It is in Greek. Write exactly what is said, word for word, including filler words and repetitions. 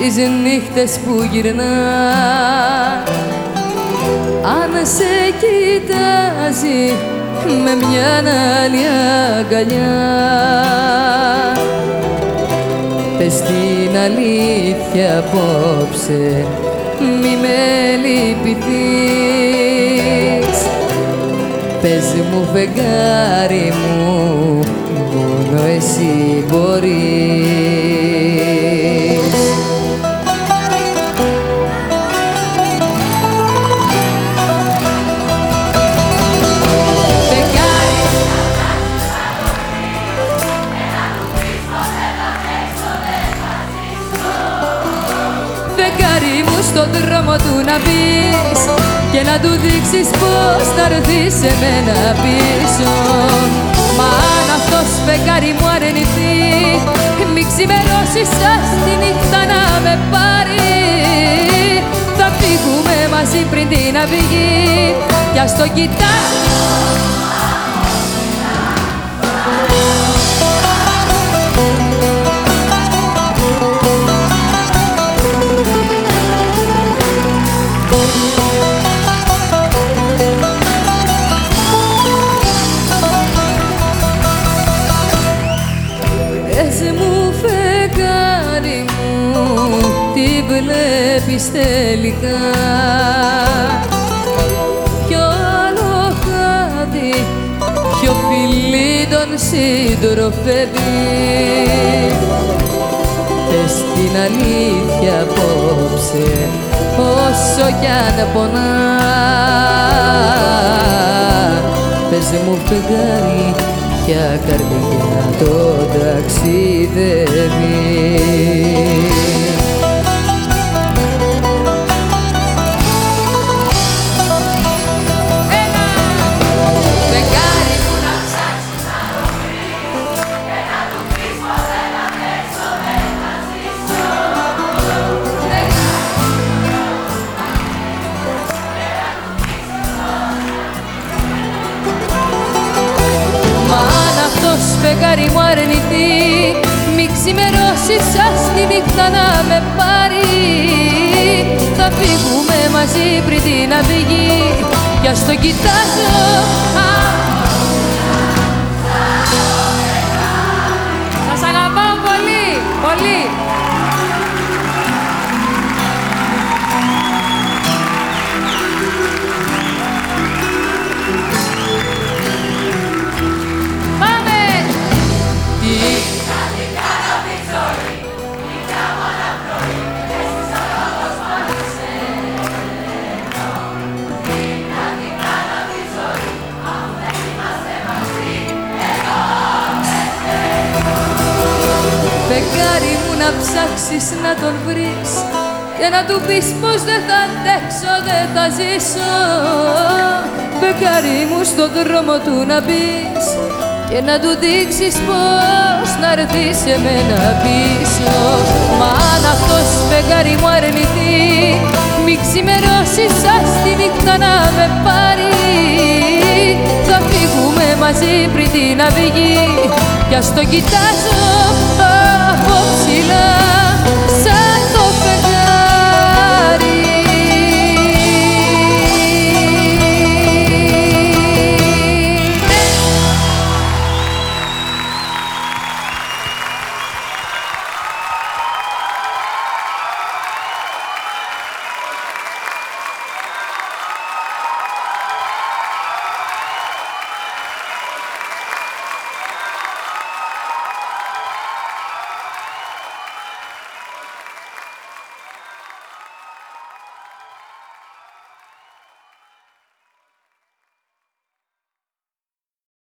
τις νύχτες που γυρνά, αν σε κοιτάζει με μια άλλη αγκαλιά. Πες την αλήθεια απόψε, μη με λυπηθείς. Πες μου φεγγάρι μου, μόνο εσύ μπορείς. Φεγγάρι μου στον δρόμο του να μπεις και να του δείξεις πως θα έρθεις σε μένα πίσω. Μα αν αυτός φεγγάρι μου αρνηθεί, μη ξημερώσεις σας τη νύχτα να με πάρει. Θα φύγουμε μαζί πριν την αυγή κι ας το κοιτάξω. Πες μου φεγγάρι μου, τι βλέπεις τελικά? Ποιο άλλο κάτι, ποιο φιλί τον συντροφεύει? Πες την αλήθεια απόψε, όσο κι αν πονά. Πες μου φεγγάρι, ποια καρδιά το ταξιδεύει? Έλα! Φεγγάρι μου να ψάξεις να το βρεις και να του πεις πως δεν αντέξω, δεν θα ζήσω. Φεγγάρι μου αρνηθεί, μη ξημερώσεις σας τη νύχτα να με πάρει. Θα φύγουμε μαζί πριν την αυγή κι ας το κοιτάζω. Σας αγαπάω πολύ, πολύ. Φεγγάρι μου να ψάξεις να τον βρεις και να του πεις πως δεν θα αντέξω, δεν θα ζήσω. Φεγγάρι μου στον δρόμο του να μπεις και να του δείξεις πως να έρθεις σε μένα πίσω. Μα αν αυτός φεγγάρι μου αρνηθεί, μη ξημερώσεις σας τη νύχτα να με πάρει. Θα φύγουμε μαζί πριν την αυγή κι ας το κοιτάζω από ψηλά.